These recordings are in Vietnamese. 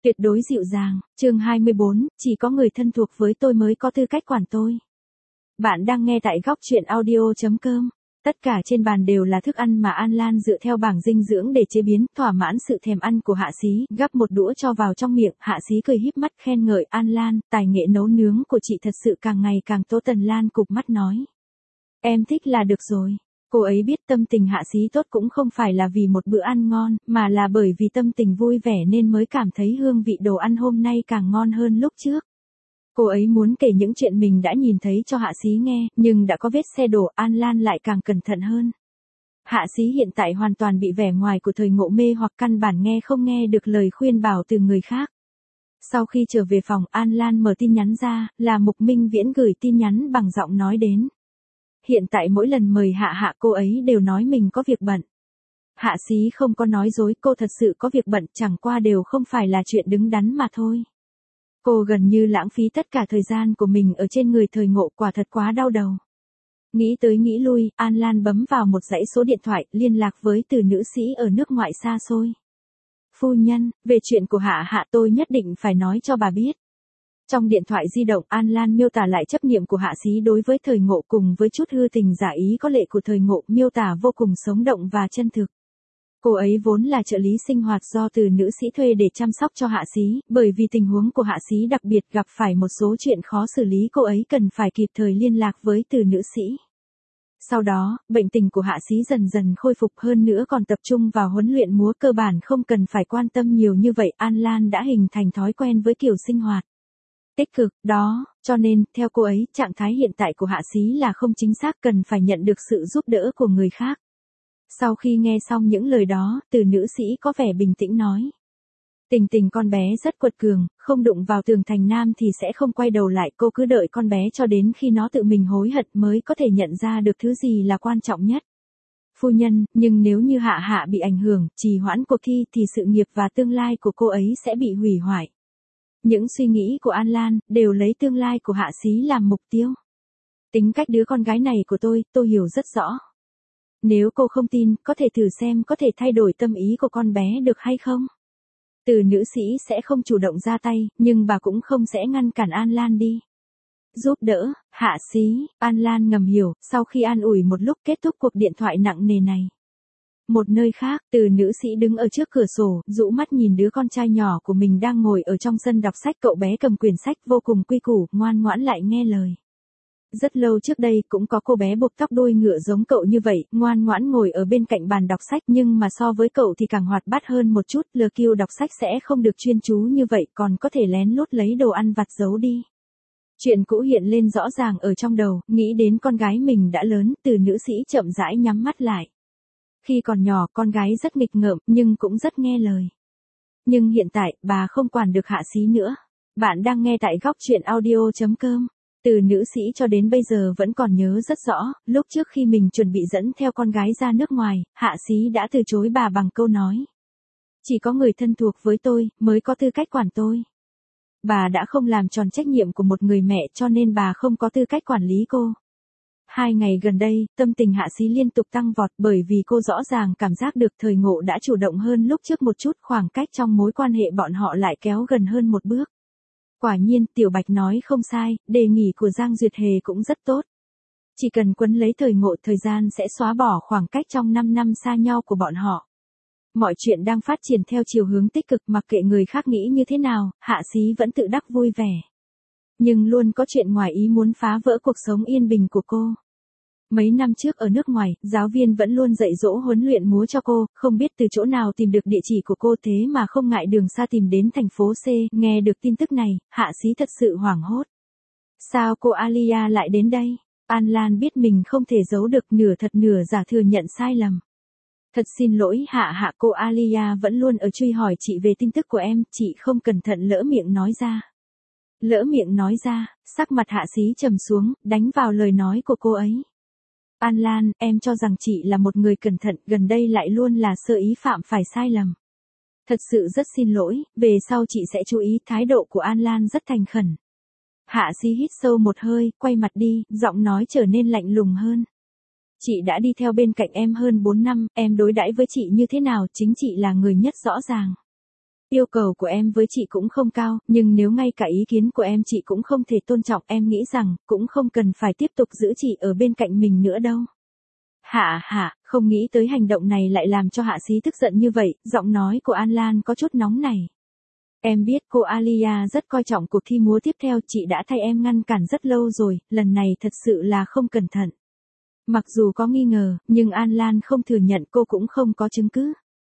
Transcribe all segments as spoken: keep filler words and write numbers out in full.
Tuyệt đối dịu dàng, chương hai mươi bốn, chỉ có người thân thuộc với tôi mới có tư cách quản tôi. Bạn đang nghe tại góc truyện audio chấm com. Tất cả trên bàn đều là thức ăn mà An Lan dựa theo bảng dinh dưỡng để chế biến, thỏa mãn sự thèm ăn của Hạ Xí, gắp một đũa cho vào trong miệng, Hạ Xí cười híp mắt khen ngợi An Lan, tài nghệ nấu nướng của chị thật sự càng ngày càng tốt. Tần Lan cụp mắt nói. Em thích là được rồi. Cô ấy biết tâm tình Hạ Xí tốt cũng không phải là vì một bữa ăn ngon, mà là bởi vì tâm tình vui vẻ nên mới cảm thấy hương vị đồ ăn hôm nay càng ngon hơn lúc trước. Cô ấy muốn kể những chuyện mình đã nhìn thấy cho Hạ Xí nghe, nhưng đã có vết xe đổ, An Lan lại càng cẩn thận hơn. Hạ Xí hiện tại hoàn toàn bị vẻ ngoài của thời ngộ mê hoặc căn bản nghe không nghe được lời khuyên bảo từ người khác. Sau khi trở về phòng, An Lan mở tin nhắn ra, là Mục Minh Viễn gửi tin nhắn bằng giọng nói đến. Hiện tại mỗi lần mời Hạ Hạ cô ấy đều nói mình có việc bận. Hạ Xí không có nói dối, cô thật sự có việc bận, chẳng qua đều không phải là chuyện đứng đắn mà thôi. Cô gần như lãng phí tất cả thời gian của mình ở trên người thời ngộ, quả thật quá đau đầu. Nghĩ tới nghĩ lui, An Lan bấm vào một dãy số điện thoại, liên lạc với từ nữ sĩ ở nước ngoại xa xôi. Phu nhân, về chuyện của Hạ Hạ tôi nhất định phải nói cho bà biết. Trong điện thoại di động, An Lan miêu tả lại chấp niệm của Hạ Xí đối với thời ngộ cùng với chút hư tình giả ý có lệ của thời ngộ, miêu tả vô cùng sống động và chân thực. Cô ấy vốn là trợ lý sinh hoạt do từ nữ sĩ thuê để chăm sóc cho Hạ Xí, bởi vì tình huống của Hạ Xí đặc biệt gặp phải một số chuyện khó xử lý, cô ấy cần phải kịp thời liên lạc với từ nữ sĩ. Sau đó, bệnh tình của Hạ Xí dần dần khôi phục, hơn nữa còn tập trung vào huấn luyện múa, cơ bản không cần phải quan tâm nhiều như vậy. An Lan đã hình thành thói quen với kiểu sinh hoạt tích cực đó, cho nên, theo cô ấy, trạng thái hiện tại của Hạ Xí là không chính xác, cần phải nhận được sự giúp đỡ của người khác. Sau khi nghe xong những lời đó, từ nữ sĩ có vẻ bình tĩnh nói. Tình tình con bé rất quật cường, không đụng vào tường thành nam thì sẽ không quay đầu lại, cô cứ đợi con bé cho đến khi nó tự mình hối hận mới có thể nhận ra được thứ gì là quan trọng nhất. Phu nhân, nhưng nếu như Hạ Hạ bị ảnh hưởng, trì hoãn cuộc thi thì sự nghiệp và tương lai của cô ấy sẽ bị hủy hoại. Những suy nghĩ của An Lan đều lấy tương lai của Hạ Xí làm mục tiêu. Tính cách đứa con gái này của tôi, tôi hiểu rất rõ. Nếu cô không tin, có thể thử xem có thể thay đổi tâm ý của con bé được hay không. Từ nữ sĩ sẽ không chủ động ra tay, nhưng bà cũng không sẽ ngăn cản An Lan đi. Giúp đỡ, Hạ Xí, An Lan ngầm hiểu, sau khi an ủi một lúc kết thúc cuộc điện thoại nặng nề này. Một nơi khác, từ nữ sĩ đứng ở trước cửa sổ, rũ mắt nhìn đứa con trai nhỏ của mình đang ngồi ở trong sân đọc sách, cậu bé cầm quyển sách vô cùng quy củ, ngoan ngoãn lại nghe lời. Rất lâu trước đây cũng có cô bé buộc tóc đuôi ngựa giống cậu như vậy, ngoan ngoãn ngồi ở bên cạnh bàn đọc sách, nhưng mà so với cậu thì càng hoạt bát hơn một chút, lờ kiêu đọc sách sẽ không được chuyên chú như vậy, còn có thể lén lút lấy đồ ăn vặt giấu đi. Chuyện cũ hiện lên rõ ràng ở trong đầu, nghĩ đến con gái mình đã lớn, từ nữ sĩ chậm rãi nhắm mắt lại. Khi còn nhỏ, con gái rất nghịch ngợm, nhưng cũng rất nghe lời. Nhưng hiện tại, bà không quản được Hạ Xí nữa. Bạn đang nghe tại góc truyện audio chấm com. Từ nữ sĩ cho đến bây giờ vẫn còn nhớ rất rõ, lúc trước khi mình chuẩn bị dẫn theo con gái ra nước ngoài, Hạ Xí đã từ chối bà bằng câu nói. Chỉ có người thân thuộc với tôi, mới có tư cách quản tôi. Bà đã không làm tròn trách nhiệm của một người mẹ cho nên bà không có tư cách quản lý cô. Hai ngày gần đây, tâm tình Hạ Xí liên tục tăng vọt bởi vì cô rõ ràng cảm giác được thời ngộ đã chủ động hơn lúc trước một chút, khoảng cách trong mối quan hệ bọn họ lại kéo gần hơn một bước. Quả nhiên, Tiểu Bạch nói không sai, đề nghị của Giang Duyệt Hề cũng rất tốt. Chỉ cần quấn lấy thời ngộ, thời gian sẽ xóa bỏ khoảng cách trong năm năm xa nhau của bọn họ. Mọi chuyện đang phát triển theo chiều hướng tích cực, mặc kệ người khác nghĩ như thế nào, Hạ Xí vẫn tự đắc vui vẻ. Nhưng luôn có chuyện ngoài ý muốn phá vỡ cuộc sống yên bình của cô. Mấy năm trước ở nước ngoài, giáo viên vẫn luôn dạy dỗ huấn luyện múa cho cô, không biết từ chỗ nào tìm được địa chỉ của cô, thế mà không ngại đường xa tìm đến thành phố C, nghe được tin tức này, Hạ Xí thật sự hoảng hốt. Sao cô Alia lại đến đây? An Lan biết mình không thể giấu được, nửa thật nửa giả thừa nhận sai lầm. Thật xin lỗi Hạ Hạ, cô Alia vẫn luôn ở truy hỏi chị về tin tức của em, chị không cẩn thận lỡ miệng nói ra. Lỡ miệng nói ra, sắc mặt Hạ Xí trầm xuống, đánh vào lời nói của cô ấy. An Lan, em cho rằng chị là một người cẩn thận, gần đây lại luôn là sơ ý phạm phải sai lầm. Thật sự rất xin lỗi, về sau chị sẽ chú ý. Thái độ của An Lan rất thành khẩn. Hạ Xí hít sâu một hơi, quay mặt đi, giọng nói trở nên lạnh lùng hơn. Chị đã đi theo bên cạnh em hơn bốn năm, em đối đãi với chị như thế nào, chính chị là người nhất rõ ràng. Yêu cầu của em với chị cũng không cao, nhưng nếu ngay cả ý kiến của em chị cũng không thể tôn trọng, em nghĩ rằng, cũng không cần phải tiếp tục giữ chị ở bên cạnh mình nữa đâu. Hạ hạ, không nghĩ tới hành động này lại làm cho Hạ Xí tức giận như vậy, giọng nói của An Lan có chút nóng nảy. Em biết cô Alia rất coi trọng cuộc thi múa tiếp theo, chị đã thay em ngăn cản rất lâu rồi, lần này thật sự là không cẩn thận. Mặc dù có nghi ngờ, nhưng An Lan không thừa nhận, cô cũng không có chứng cứ.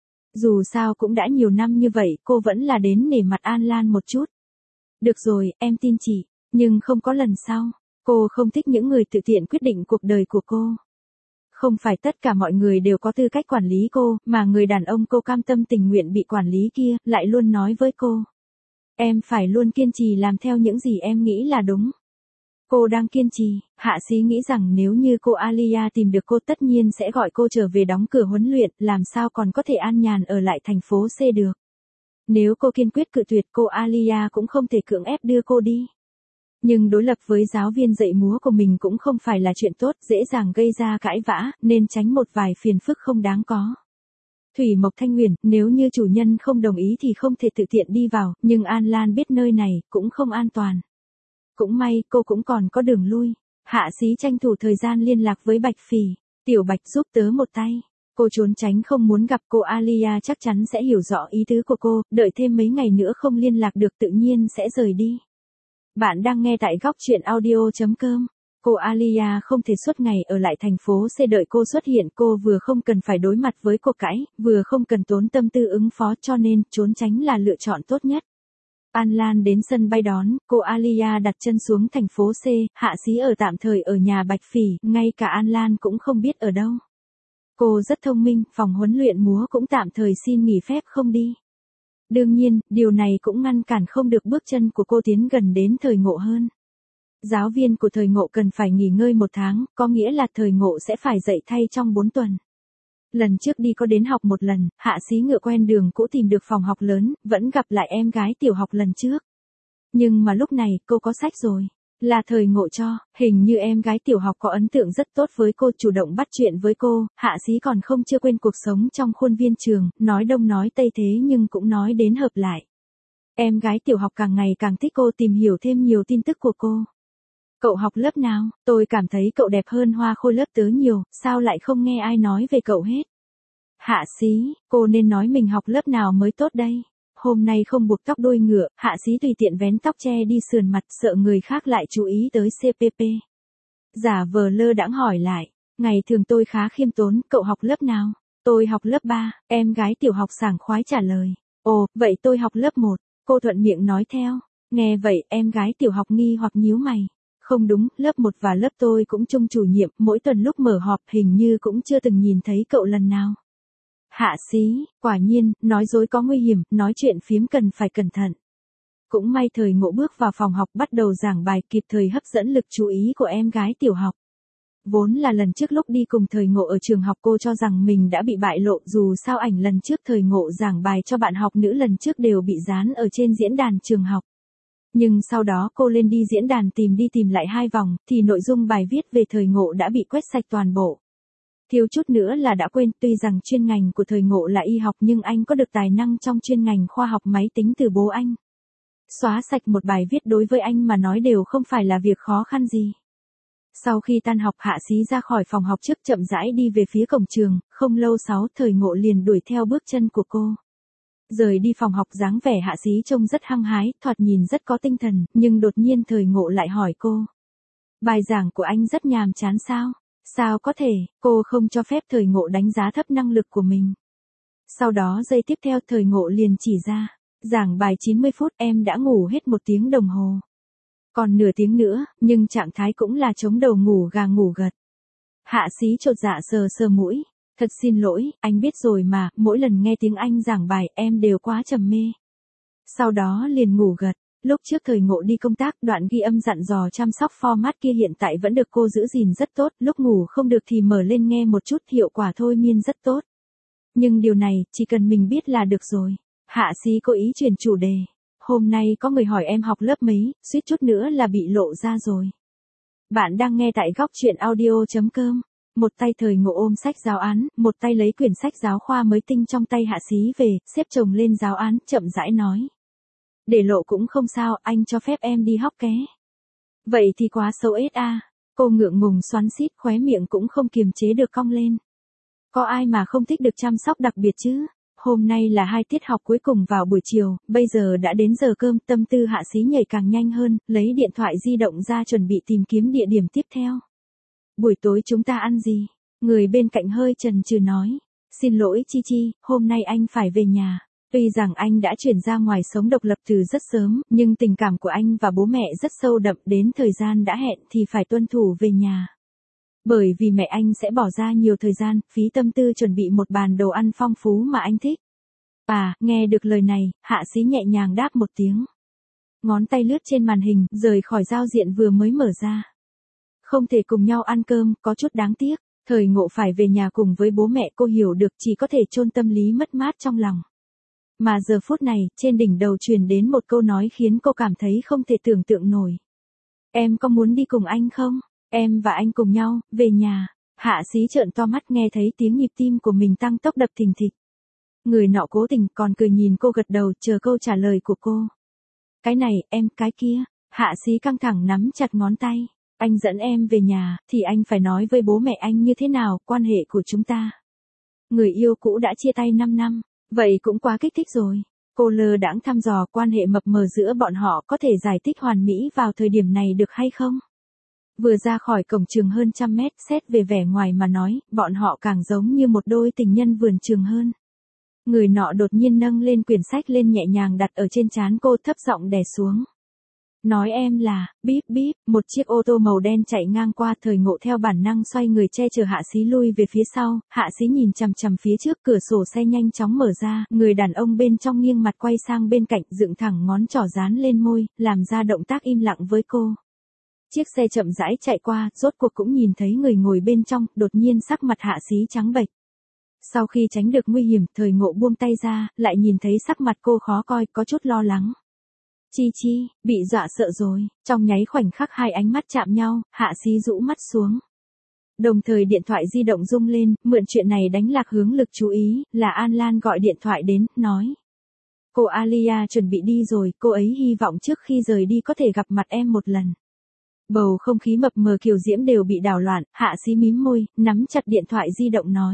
Dù sao cũng đã nhiều năm như vậy, cô vẫn là đến nể mặt An Lan một chút. Được rồi, em tin chị, nhưng không có lần sau. Cô không thích những người tự tiện quyết định cuộc đời của cô. Không phải tất cả mọi người đều có tư cách quản lý cô, mà người đàn ông cô cam tâm tình nguyện bị quản lý kia, lại luôn nói với cô. Em phải luôn kiên trì làm theo những gì em nghĩ là đúng. Cô đang kiên trì, Hạ Xí nghĩ rằng nếu như cô Alia tìm được cô tất nhiên sẽ gọi cô trở về đóng cửa huấn luyện, làm sao còn có thể an nhàn ở lại thành phố C được. Nếu cô kiên quyết cự tuyệt, cô Alia cũng không thể cưỡng ép đưa cô đi. Nhưng đối lập với giáo viên dạy múa của mình cũng không phải là chuyện tốt, dễ dàng gây ra cãi vã, nên tránh một vài phiền phức không đáng có. Thủy Mộc Thanh Huyền, nếu như chủ nhân không đồng ý thì không thể tự tiện đi vào, nhưng An Lan biết nơi này, cũng không an toàn. Cũng may, cô cũng còn có đường lui. Hạ Xí tranh thủ thời gian liên lạc với Bạch Phỉ. Tiểu Bạch giúp tớ một tay. Cô trốn tránh không muốn gặp cô Alia, chắc chắn sẽ hiểu rõ ý tứ của cô, đợi thêm mấy ngày nữa không liên lạc được tự nhiên sẽ rời đi. Bạn đang nghe tại góc truyện audio chấm com. Cô Alia không thể suốt ngày ở lại thành phố C đợi cô xuất hiện, cô vừa không cần phải đối mặt với cuộc cãi, vừa không cần tốn tâm tư ứng phó, cho nên trốn tránh là lựa chọn tốt nhất. An Lan đến sân bay đón, cô Alia đặt chân xuống thành phố C, Hạ Xí ở tạm thời ở nhà Bạch Phỉ, ngay cả An Lan cũng không biết ở đâu. Cô rất thông minh, phòng huấn luyện múa cũng tạm thời xin nghỉ phép không đi. Đương nhiên, điều này cũng ngăn cản không được bước chân của cô tiến gần đến Thời Ngộ hơn. Giáo viên của Thời Ngộ cần phải nghỉ ngơi một tháng, có nghĩa là Thời Ngộ sẽ phải dạy thay trong bốn tuần. Lần trước đi có đến học một lần, Hạ Xí ngựa quen đường cũ tìm được phòng học lớn, vẫn gặp lại em gái tiểu học lần trước. Nhưng mà lúc này, cô có sách rồi. Là Thời Ngộ cho, hình như em gái tiểu học có ấn tượng rất tốt với cô, chủ động bắt chuyện với cô, Hạ Xí còn không chưa quên cuộc sống trong khuôn viên trường, nói đông nói tây thế nhưng cũng nói đến hợp lại. Em gái tiểu học càng ngày càng thích cô, tìm hiểu thêm nhiều tin tức của cô. Cậu học lớp nào? Tôi cảm thấy cậu đẹp hơn Hoa Khôi lớp tớ nhiều, sao lại không nghe ai nói về cậu hết? Hạ Xí, cô nên nói mình học lớp nào mới tốt đây. Hôm nay không buộc tóc đuôi ngựa, Hạ Xí tùy tiện vén tóc che đi sườn mặt, sợ người khác lại chú ý tới xê pê pê. Giả vờ lơ đãng hỏi lại, ngày thường tôi khá khiêm tốn, cậu học lớp nào? Tôi học lớp ba, em gái tiểu học sảng khoái trả lời. Ồ, vậy tôi học lớp một, cô thuận miệng nói theo. Nghe vậy, em gái tiểu học nghi hoặc nhíu mày. Không đúng, lớp một và lớp tôi cũng chung chủ nhiệm, mỗi tuần lúc mở họp hình như cũng chưa từng nhìn thấy cậu lần nào. Hạ Xí, quả nhiên, nói dối có nguy hiểm, nói chuyện phiếm cần phải cẩn thận. Cũng may Thời Ngộ bước vào phòng học bắt đầu giảng bài, kịp thời hấp dẫn lực chú ý của em gái tiểu học. Vốn là lần trước lúc đi cùng Thời Ngộ ở trường học cô cho rằng mình đã bị bại lộ, dù sao ảnh lần trước Thời Ngộ giảng bài cho bạn học nữ lần trước đều bị dán ở trên diễn đàn trường học. Nhưng sau đó cô lên đi diễn đàn tìm đi tìm lại hai vòng, thì nội dung bài viết về Thời Ngộ đã bị quét sạch toàn bộ. Thiếu chút nữa là đã quên, tuy rằng chuyên ngành của Thời Ngộ là y học nhưng anh có được tài năng trong chuyên ngành khoa học máy tính từ bố anh. Xóa sạch một bài viết đối với anh mà nói đều không phải là việc khó khăn gì. Sau khi tan học, Hạ Xí ra khỏi phòng học trước, chậm rãi đi về phía cổng trường, không lâu sau Thời Ngộ liền đuổi theo bước chân của cô. Rời đi phòng học, dáng vẻ Hạ Xí trông rất hăng hái, thoạt nhìn rất có tinh thần, nhưng đột nhiên Thời Ngộ lại hỏi cô. Bài giảng của anh rất nhàm chán sao? Sao có thể, cô không cho phép Thời Ngộ đánh giá thấp năng lực của mình. Sau đó giây tiếp theo Thời Ngộ liền chỉ ra, giảng bài chín mươi phút em đã ngủ hết một tiếng đồng hồ. Còn nửa tiếng nữa, nhưng trạng thái cũng là chống đầu ngủ gà ngủ gật. Hạ Xí chột dạ sờ sờ mũi. Thật xin lỗi, anh biết rồi mà, mỗi lần nghe tiếng anh giảng bài em đều quá trầm mê. Sau đó liền ngủ gật. Lúc trước Thời Ngộ đi công tác, đoạn ghi âm dặn dò chăm sóc format kia hiện tại vẫn được cô giữ gìn rất tốt, lúc ngủ không được thì mở lên nghe một chút, hiệu quả thôi miên rất tốt. Nhưng điều này, chỉ cần mình biết là được rồi. Hạ Xí cố ý chuyển chủ đề. Hôm nay có người hỏi em học lớp mấy, suýt chút nữa là bị lộ ra rồi. Bạn đang nghe tại góc truyện audio chấm com. một tay Thời Ngộ ôm sách giáo án, một tay lấy quyển sách giáo khoa mới tinh trong tay Hạ Xí về, xếp chồng lên giáo án, chậm rãi nói. Để lộ cũng không sao, anh cho phép em đi hóc ké. Vậy thì quá xấu ết a. Cô ngượng ngùng xoắn xít, khóe miệng cũng không kiềm chế được cong lên. Có ai mà không thích được chăm sóc đặc biệt chứ? Hôm nay là hai tiết học cuối cùng vào buổi chiều, bây giờ đã đến giờ cơm, tâm tư Hạ Xí nhảy càng nhanh hơn, lấy điện thoại di động ra chuẩn bị tìm kiếm địa điểm tiếp theo. Buổi tối chúng ta ăn gì? Người bên cạnh hơi chần chừ nói. Xin lỗi Chi Chi, hôm nay anh phải về nhà. Tuy rằng anh đã chuyển ra ngoài sống độc lập từ rất sớm, nhưng tình cảm của anh và bố mẹ rất sâu đậm, đến thời gian đã hẹn thì phải tuân thủ về nhà. Bởi vì mẹ anh sẽ bỏ ra nhiều thời gian, phí tâm tư chuẩn bị một bàn đồ ăn phong phú mà anh thích. À, nghe được lời này, Hạ Xí nhẹ nhàng đáp một tiếng. Ngón tay lướt trên màn hình, rời khỏi giao diện vừa mới mở ra. Không thể cùng nhau ăn cơm, có chút đáng tiếc. Thời Ngộ phải về nhà cùng với bố mẹ, cô hiểu được, chỉ có thể chôn tâm lý mất mát trong lòng. Mà giờ phút này, trên đỉnh đầu truyền đến một câu nói khiến cô cảm thấy không thể tưởng tượng nổi. Em có muốn đi cùng anh không? Em và anh cùng nhau, về nhà. Hạ Xí trợn to mắt nghe thấy tiếng nhịp tim của mình tăng tốc đập thình thịch. Người nọ cố tình còn cười nhìn cô gật đầu chờ câu trả lời của cô. Cái này, em, cái kia. Hạ Xí căng thẳng nắm chặt ngón tay. Anh dẫn em về nhà, thì anh phải nói với bố mẹ anh như thế nào, quan hệ của chúng ta. Người yêu cũ đã chia tay năm năm, vậy cũng quá kích thích rồi. Cô lơ đãng thăm dò quan hệ mập mờ giữa bọn họ có thể giải thích hoàn mỹ vào thời điểm này được hay không? Vừa ra khỏi cổng trường hơn trăm mét, xét về vẻ ngoài mà nói, bọn họ càng giống như một đôi tình nhân vườn trường hơn. Người nọ đột nhiên nâng lên quyển sách lên nhẹ nhàng đặt ở trên trán cô, thấp giọng đè xuống. Nói em là, bíp bíp, một chiếc ô tô màu đen chạy ngang qua. Thời Ngộ theo bản năng xoay người che chở Hạ Xí lui về phía sau, Hạ Xí nhìn chằm chằm phía trước, cửa sổ xe nhanh chóng mở ra, người đàn ông bên trong nghiêng mặt quay sang bên cạnh, dựng thẳng ngón trỏ dán lên môi, làm ra động tác im lặng với cô. Chiếc xe chậm rãi chạy qua, rốt cuộc cũng nhìn thấy người ngồi bên trong, đột nhiên sắc mặt Hạ Xí trắng bệch. Sau khi tránh được nguy hiểm, Thời Ngộ buông tay ra, lại nhìn thấy sắc mặt cô khó coi, có chút lo lắng. Chi Chi, bị dọa sợ rồi. Trong nháy khoảnh khắc hai ánh mắt chạm nhau, Hạ Xí rũ mắt xuống. Đồng thời điện thoại di động rung lên, mượn chuyện này đánh lạc hướng lực chú ý, là An Lan gọi điện thoại đến, nói. Cô Alia chuẩn bị đi rồi, cô ấy hy vọng trước khi rời đi có thể gặp mặt em một lần. Bầu không khí mập mờ kiều diễm đều bị đảo loạn, Hạ Xí mím môi, nắm chặt điện thoại di động nói.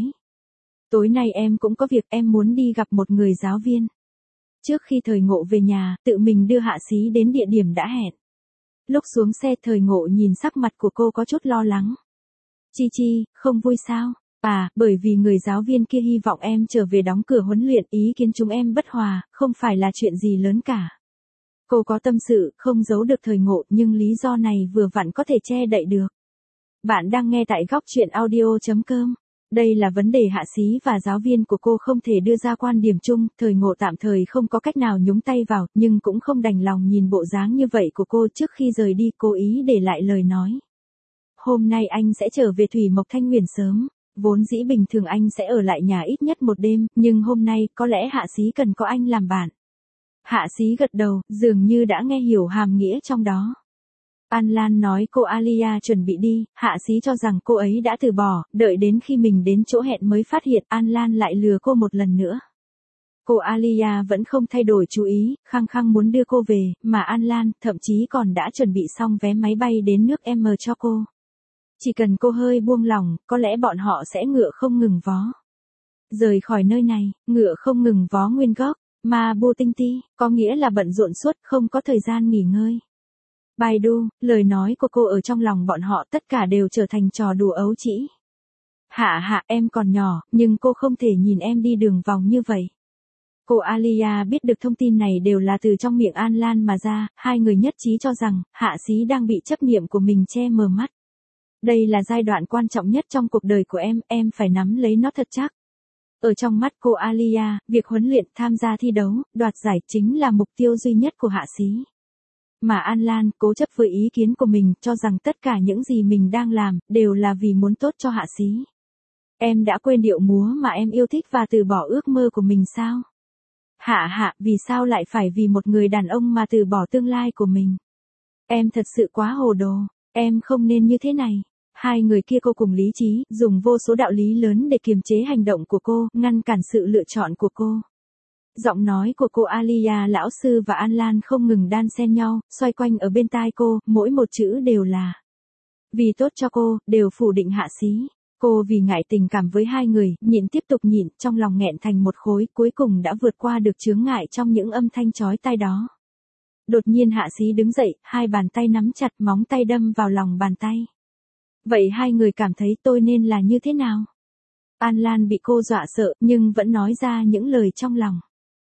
Tối nay em cũng có việc, em muốn đi gặp một người giáo viên. Trước khi Thời Ngộ về nhà, tự mình đưa Hạ Xí đến địa điểm đã hẹn. Lúc xuống xe, Thời Ngộ nhìn sắc mặt của cô có chút lo lắng. Chi Chi, không vui sao? À, bởi vì người giáo viên kia hy vọng em trở về đóng cửa huấn luyện, ý kiến chúng em bất hòa, không phải là chuyện gì lớn cả. Cô có tâm sự, không giấu được Thời Ngộ, nhưng lý do này vừa vặn có thể che đậy được. Bạn đang nghe tại góc truyện audio chấm com. Đây là vấn đề Hạ Xí và giáo viên của cô không thể đưa ra quan điểm chung, Thời Ngộ tạm thời không có cách nào nhúng tay vào, nhưng cũng không đành lòng nhìn bộ dáng như vậy của cô. Trước khi rời đi, cố ý để lại lời nói. Hôm nay anh sẽ trở về Thủy Mộc Thanh Huyền sớm, vốn dĩ bình thường anh sẽ ở lại nhà ít nhất một đêm, nhưng hôm nay có lẽ Hạ Xí cần có anh làm bạn. Hạ Xí gật đầu, dường như đã nghe hiểu hàm nghĩa trong đó. An Lan nói cô Alia chuẩn bị đi, Hạ Xí cho rằng cô ấy đã từ bỏ, đợi đến khi mình đến chỗ hẹn mới phát hiện An Lan lại lừa cô một lần nữa. Cô Alia vẫn không thay đổi chú ý, khăng khăng muốn đưa cô về, mà An Lan thậm chí còn đã chuẩn bị xong vé máy bay đến nước M cho cô. Chỉ cần cô hơi buông lỏng, có lẽ bọn họ sẽ ngựa không ngừng vó. Rời khỏi nơi này, ngựa không ngừng vó nguyên gốc, mà bu tinh ti, có nghĩa là bận rộn suốt, không có thời gian nghỉ ngơi. Baidu, lời nói của cô ở trong lòng bọn họ tất cả đều trở thành trò đùa ấu trĩ. Hạ hạ, em còn nhỏ, nhưng cô không thể nhìn em đi đường vòng như vậy. Cô Alia biết được thông tin này đều là từ trong miệng An Lan mà ra, hai người nhất trí cho rằng, Hạ Xí đang bị chấp niệm của mình che mờ mắt. Đây là giai đoạn quan trọng nhất trong cuộc đời của em, em phải nắm lấy nó thật chắc. Ở trong mắt cô Alia, việc huấn luyện, tham gia thi đấu, đoạt giải chính là mục tiêu duy nhất của Hạ Xí. Mà An Lan cố chấp với ý kiến của mình, cho rằng tất cả những gì mình đang làm, đều là vì muốn tốt cho Hạ Xí. Em đã quên điệu múa mà em yêu thích và từ bỏ ước mơ của mình sao? Hạ hạ, vì sao lại phải vì một người đàn ông mà từ bỏ tương lai của mình? Em thật sự quá hồ đồ, em không nên như thế này. Hai người kia cô cùng lý trí, dùng vô số đạo lý lớn để kiềm chế hành động của cô, ngăn cản sự lựa chọn của cô. Giọng nói của cô Alia lão sư và An Lan không ngừng đan xen nhau, xoay quanh ở bên tai cô, mỗi một chữ đều là vì tốt cho cô, đều phủ định Hạ Xí. Cô vì ngại tình cảm với hai người, nhịn tiếp tục nhịn, trong lòng nghẹn thành một khối, cuối cùng đã vượt qua được chướng ngại trong những âm thanh chói tai đó. Đột nhiên Hạ Xí đứng dậy, hai bàn tay nắm chặt, móng tay đâm vào lòng bàn tay. Vậy hai người cảm thấy tôi nên là như thế nào? An Lan bị cô dọa sợ, nhưng vẫn nói ra những lời trong lòng.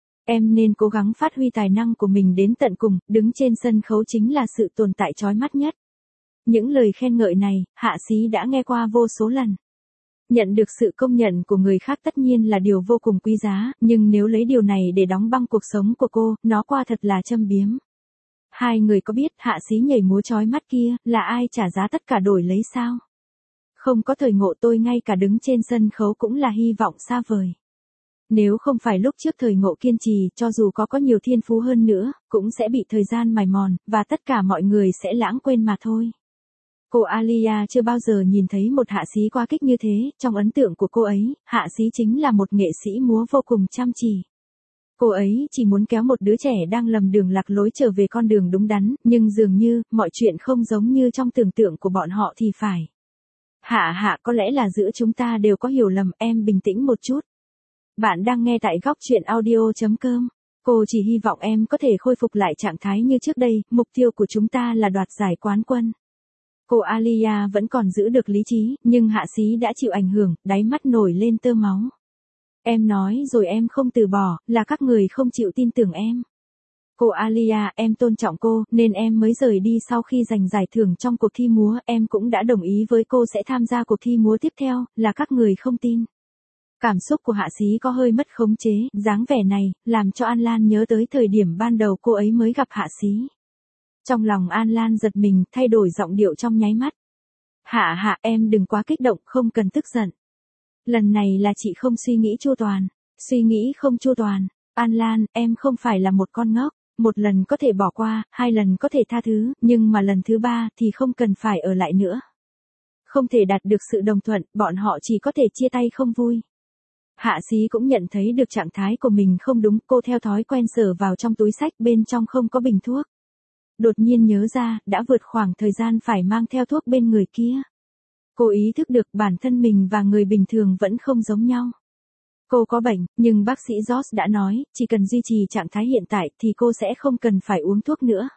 Em nên cố gắng phát huy tài năng của mình đến tận cùng, đứng trên sân khấu chính là sự tồn tại chói mắt nhất. Những lời khen ngợi này, Hạ Xí đã nghe qua vô số lần. Nhận được sự công nhận của người khác tất nhiên là điều vô cùng quý giá, nhưng nếu lấy điều này để đóng băng cuộc sống của cô, nó quả thật là châm biếm. Hai người có biết Hạ Xí nhảy múa chói mắt kia, là ai trả giá tất cả đổi lấy sao? Không có thời ngộ tôi ngay cả đứng trên sân khấu cũng là hy vọng xa vời. Nếu không phải lúc trước thời ngộ kiên trì, cho dù có có nhiều thiên phú hơn nữa, cũng sẽ bị thời gian mài mòn, và tất cả mọi người sẽ lãng quên mà thôi. Cô Alia chưa bao giờ nhìn thấy một Hạ Xí quá kích như thế, trong ấn tượng của cô ấy, Hạ Xí chính là một nghệ sĩ múa vô cùng chăm chỉ. Cô ấy chỉ muốn kéo một đứa trẻ đang lầm đường lạc lối trở về con đường đúng đắn, nhưng dường như, mọi chuyện không giống như trong tưởng tượng của bọn họ thì phải. Hạ hạ có lẽ là giữa chúng ta đều có hiểu lầm, em bình tĩnh một chút. Bạn đang nghe tại góc truyện audio chấm com. Cô chỉ hy vọng em có thể khôi phục lại trạng thái như trước đây, mục tiêu của chúng ta là đoạt giải quán quân. Cô Alia vẫn còn giữ được lý trí, nhưng Hạ Xí đã chịu ảnh hưởng, đáy mắt nổi lên tơ máu. Em nói rồi em không từ bỏ, là các người không chịu tin tưởng em. Cô Alia, em tôn trọng cô, nên em mới rời đi sau khi giành giải thưởng trong cuộc thi múa, em cũng đã đồng ý với cô sẽ tham gia cuộc thi múa tiếp theo, là các người không tin. Cảm xúc của Hạ Xí có hơi mất khống chế, dáng vẻ này, làm cho An Lan nhớ tới thời điểm ban đầu cô ấy mới gặp Hạ Xí. Trong lòng An Lan giật mình, thay đổi giọng điệu trong nháy mắt. Hạ hạ em đừng quá kích động, không cần tức giận. Lần này là chị không suy nghĩ chu toàn. Suy nghĩ không chu toàn. An Lan, em không phải là một con ngốc. Một lần có thể bỏ qua, hai lần có thể tha thứ, nhưng mà lần thứ ba thì không cần phải ở lại nữa. Không thể đạt được sự đồng thuận, bọn họ chỉ có thể chia tay không vui. Hạ Xí cũng nhận thấy được trạng thái của mình không đúng, cô theo thói quen sờ vào trong túi xách, bên trong không có bình thuốc. Đột nhiên nhớ ra, đã vượt khoảng thời gian phải mang theo thuốc bên người kia. Cô ý thức được bản thân mình và người bình thường vẫn không giống nhau. Cô có bệnh, nhưng bác sĩ George đã nói, chỉ cần duy trì trạng thái hiện tại thì cô sẽ không cần phải uống thuốc nữa.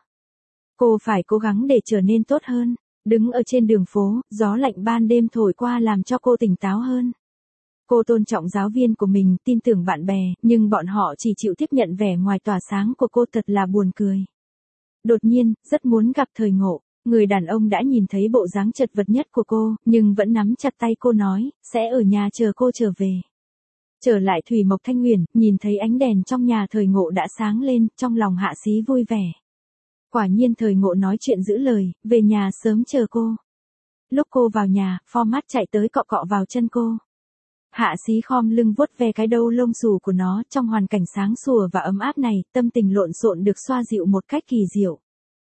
Cô phải cố gắng để trở nên tốt hơn. Đứng ở trên đường phố, gió lạnh ban đêm thổi qua làm cho cô tỉnh táo hơn. Cô tôn trọng giáo viên của mình, tin tưởng bạn bè, nhưng bọn họ chỉ chịu tiếp nhận vẻ ngoài tỏa sáng của cô, thật là buồn cười. Đột nhiên, rất muốn gặp thời ngộ. Người đàn ông đã nhìn thấy bộ dáng chật vật nhất của cô, nhưng vẫn nắm chặt tay cô nói, sẽ ở nhà chờ cô trở về. Trở lại Thủy Mộc Thanh Huyền, nhìn thấy ánh đèn trong nhà thời ngộ đã sáng lên, trong lòng Hạ Xí vui vẻ. Quả nhiên thời ngộ nói chuyện giữ lời, về nhà sớm chờ cô. Lúc cô vào nhà, Format chạy tới cọ cọ vào chân cô. Hạ Xí khom lưng vuốt ve cái đầu lông xù của nó, trong hoàn cảnh sáng sủa và ấm áp này, tâm tình lộn xộn được xoa dịu một cách kỳ diệu.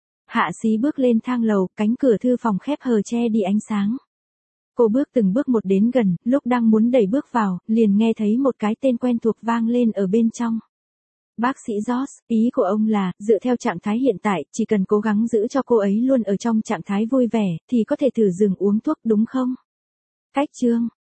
Hạ Xí bước lên thang lầu, cánh cửa thư phòng khép hờ che đi ánh sáng. Cô bước từng bước một đến gần, lúc đang muốn đẩy bước vào, liền nghe thấy một cái tên quen thuộc vang lên ở bên trong. Bác sĩ George, ý của ông là, dựa theo trạng thái hiện tại, chỉ cần cố gắng giữ cho cô ấy luôn ở trong trạng thái vui vẻ, thì có thể thử dừng uống thuốc đúng không? Cách chương